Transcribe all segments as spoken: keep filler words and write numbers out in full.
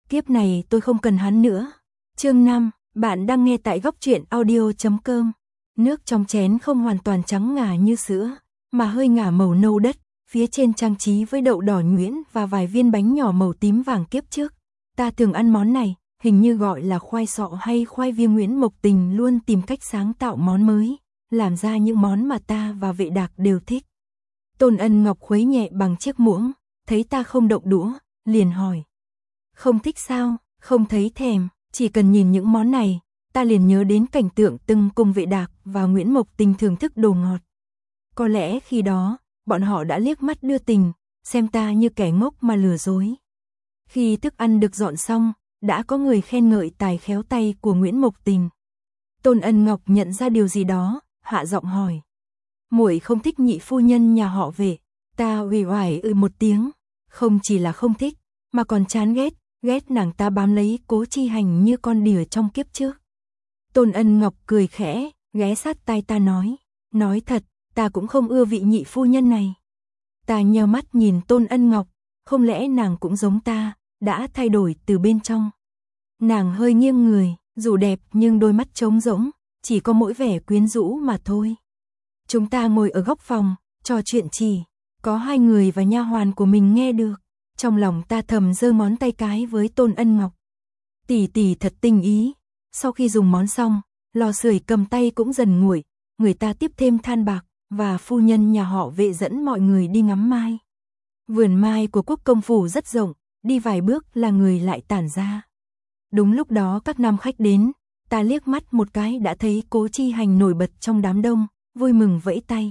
kiếp này tôi không cần hắn nữa. Chương năm, bạn đang nghe tại góc truyện audio chấm com. Nước trong chén không hoàn toàn trắng ngà như sữa, mà hơi ngả màu nâu đất, phía trên trang trí với đậu đỏ nhuyễn và vài viên bánh nhỏ màu tím vàng. Kiếp trước ta thường ăn món này, hình như gọi là khoai sọ hay khoai viếng. Nguyễn Mộc Tình luôn tìm cách sáng tạo món mới, làm ra những món mà ta và Vệ Đạc đều thích. Tôn Ân Ngọc khuấy nhẹ bằng chiếc muỗng, thấy ta không động đũa, liền hỏi: không thích sao? Không thấy thèm, chỉ cần nhìn những món này, ta liền nhớ đến cảnh tượng từng cùng Vệ Đạc và Nguyễn Mộc Tình thưởng thức đồ ngọt. Có lẽ khi đó, bọn họ đã liếc mắt đưa tình, xem ta như kẻ ngốc mà lừa dối. Khi thức ăn được dọn xong, đã có người khen ngợi tài khéo tay của Nguyễn Mộc Tình. Tôn Ân Ngọc nhận ra điều gì đó, hạ giọng hỏi: muội không thích nhị phu nhân nhà họ Vệ? Ta uể oải ừ một tiếng, không chỉ là không thích, mà còn chán ghét, ghét nàng ta bám lấy Cố Chi Hành như con đỉa trong kiếp trước. Tôn Ân Ngọc cười khẽ, ghé sát tai ta nói: nói thật, ta cũng không ưa vị nhị phu nhân này. Ta nheo mắt nhìn Tôn Ân Ngọc, không lẽ nàng cũng giống ta, đã thay đổi từ bên trong. Nàng hơi nghiêng người, dù đẹp nhưng đôi mắt trống rỗng, chỉ có mỗi vẻ quyến rũ mà thôi. Chúng ta ngồi ở góc phòng, trò chuyện chỉ có hai người và nha hoàn của mình nghe được. Trong lòng ta thầm giơ ngón tay cái với Tôn Ân Ngọc. Tỷ tỷ thật tinh ý. Sau khi dùng món xong, lò sưởi cầm tay cũng dần nguội, người ta tiếp thêm than bạc, và phu nhân nhà họ Vệ dẫn mọi người đi ngắm mai. Vườn mai của Quốc công phủ rất rộng, đi vài bước là người lại tản ra. Đúng lúc đó các nam khách đến, ta liếc mắt một cái đã thấy Cố Chi Hành nổi bật trong đám đông, vui mừng vẫy tay.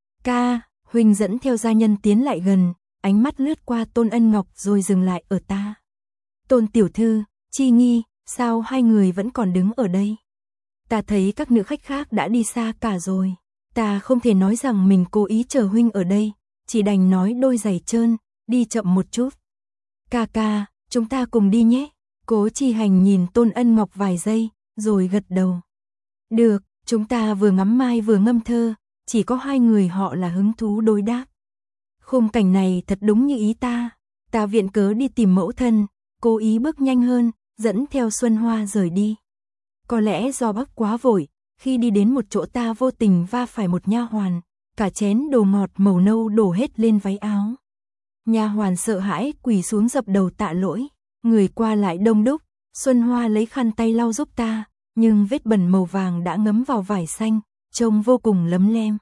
Ca, huynh dẫn theo gia nhân tiến lại gần, ánh mắt lướt qua Tôn Ân Ngọc rồi dừng lại ở ta. Tôn tiểu thư, Chi Nghi, sao hai người vẫn còn đứng ở đây? Ta thấy các nữ khách khác đã đi xa cả rồi. Ta không thể nói rằng mình cố ý chờ huynh ở đây, chỉ đành nói đôi giày trơn, đi chậm một chút. Ca ca, chúng ta cùng đi nhé. Cố Chi Hành nhìn Tôn Ân Ngọc vài giây, rồi gật đầu. Được, chúng ta vừa ngắm mai vừa ngâm thơ, chỉ có hai người họ là hứng thú đối đáp. Khung cảnh này thật đúng như ý ta. Ta viện cớ đi tìm mẫu thân, cố ý bước nhanh hơn, dẫn theo Xuân Hoa rời đi. Có lẽ do bắc quá vội, khi đi đến một chỗ ta vô tình va phải một nha hoàn, cả chén đồ ngọt màu nâu đổ hết lên váy áo. Nha hoàn sợ hãi quỳ xuống dập đầu tạ lỗi, người qua lại đông đúc, Xuân Hoa lấy khăn tay lau giúp ta, nhưng vết bẩn màu vàng đã ngấm vào vải xanh, trông vô cùng lấm lem.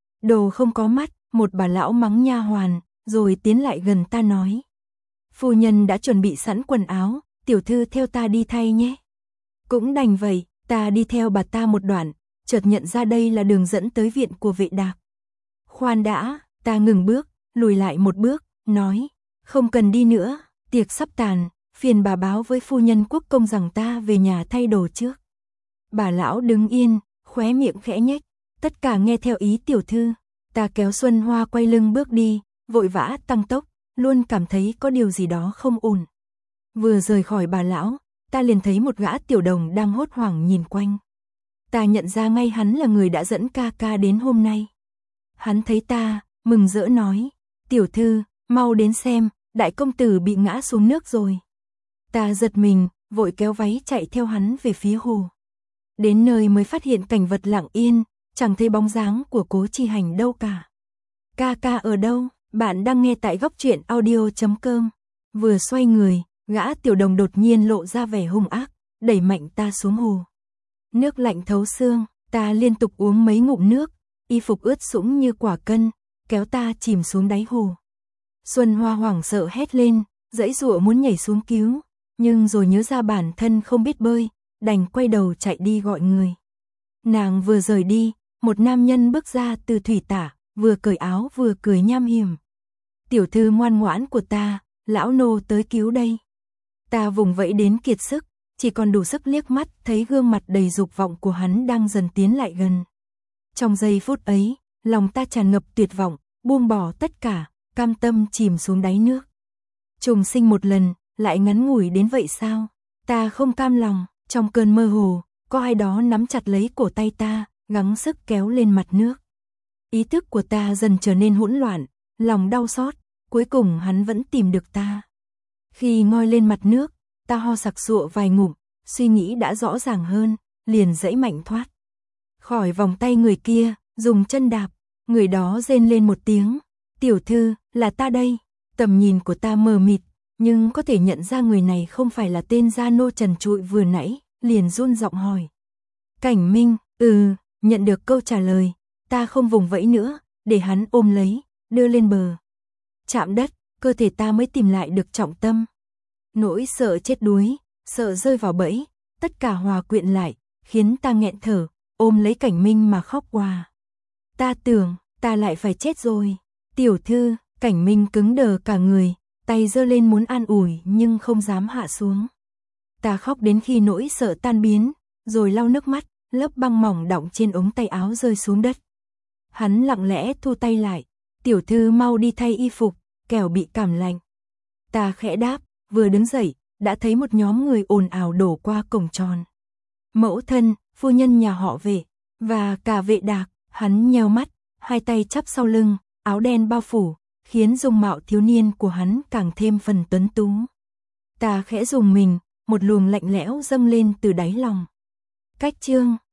Đồ không có mắt, một bà lão mắng nha hoàn, rồi tiến lại gần ta nói: phu nhân đã chuẩn bị sẵn quần áo, tiểu thư theo ta đi thay nhé. Cũng đành vậy, ta đi theo bà ta một đoạn, chợt nhận ra đây là đường dẫn tới viện của Vệ Đạc. Khoan đã, ta ngừng bước, lùi lại một bước, nói: không cần đi nữa, tiệc sắp tàn, phiền bà báo với phu nhân Quốc công rằng ta về nhà thay đồ trước. Bà lão đứng yên, khóe miệng khẽ nhếch, tất cả nghe theo ý tiểu thư. Ta kéo Xuân Hoa quay lưng bước đi, vội vã tăng tốc, luôn cảm thấy có điều gì đó không ổn. Vừa rời khỏi bà lão, ta liền thấy một gã tiểu đồng đang hốt hoảng nhìn quanh. Ta nhận ra ngay hắn là người đã dẫn ca ca đến hôm nay. Hắn thấy ta, mừng rỡ nói: tiểu thư, mau đến xem, đại công tử bị ngã xuống nước rồi. Ta giật mình, vội kéo váy chạy theo hắn về phía hồ. Đến nơi mới phát hiện cảnh vật lặng yên, chẳng thấy bóng dáng của Cố Chi Hành đâu cả. Ca ca ở đâu? Bạn đang nghe tại góc truyện audio chấm com. Vừa xoay người, gã tiểu đồng đột nhiên lộ ra vẻ hung ác, đẩy mạnh ta xuống hồ. Nước lạnh thấu xương, ta liên tục uống mấy ngụm nước, y phục ướt sũng như quả cân, kéo ta chìm xuống đáy hồ. Xuân Hoa hoảng sợ hét lên, giãy giụa muốn nhảy xuống cứu, nhưng rồi nhớ ra bản thân không biết bơi, đành quay đầu chạy đi gọi người. Nàng vừa rời đi, một nam nhân bước ra từ thủy tả, vừa cởi áo vừa cười nham hiểm. Tiểu thư ngoan ngoãn của ta, lão nô tới cứu đây. Ta vùng vẫy đến kiệt sức, chỉ còn đủ sức liếc mắt thấy gương mặt đầy dục vọng của hắn đang dần tiến lại gần. Trong giây phút ấy, lòng ta tràn ngập tuyệt vọng, buông bỏ tất cả, cam tâm chìm xuống đáy nước. Trùng sinh một lần, lại ngắn ngủi đến vậy sao? Ta không cam lòng, trong cơn mơ hồ, có ai đó nắm chặt lấy cổ tay ta, gắng sức kéo lên mặt nước. Ý thức của ta dần trở nên hỗn loạn, lòng đau xót, cuối cùng hắn vẫn tìm được ta. Khi ngoi lên mặt nước, Ta ho sặc sụa vài ngụm, suy nghĩ đã rõ ràng hơn, liền giãy mạnh thoát khỏi vòng tay người kia, dùng chân đạp, người đó rên lên một tiếng, "Tiểu thư, là ta đây." Tầm nhìn của ta mờ mịt, nhưng có thể nhận ra người này không phải là tên gia nô trần trụi vừa nãy, liền run giọng hỏi. Cảnh Minh, ừ, nhận được câu trả lời, ta không vùng vẫy nữa, để hắn ôm lấy, đưa lên bờ. Chạm đất, cơ thể ta mới tìm lại được trọng tâm. Nỗi sợ chết đuối, sợ rơi vào bẫy, tất cả hòa quyện lại, khiến ta nghẹn thở, ôm lấy Cảnh Minh mà khóc òa. Ta tưởng, ta lại phải chết rồi. Tiểu thư, Cảnh Minh cứng đờ cả người, tay giơ lên muốn an ủi nhưng không dám hạ xuống. Ta khóc đến khi nỗi sợ tan biến, rồi lau nước mắt, lớp băng mỏng đọng trên ống tay áo rơi xuống đất. Hắn lặng lẽ thu tay lại, "Tiểu thư mau đi thay y phục, kẻo bị cảm lạnh." Ta khẽ đáp, vừa đứng dậy, đã thấy một nhóm người ồn ào đổ qua cổng tròn. Mẫu thân, phu nhân nhà họ Vệ, và cả Vệ Đạc. Hắn nheo mắt, hai tay chắp sau lưng, áo đen bao phủ, khiến dung mạo thiếu niên của hắn càng thêm phần tuấn tú. Ta khẽ rùng mình, một luồng lạnh lẽo dâng lên từ đáy lòng. Cách chương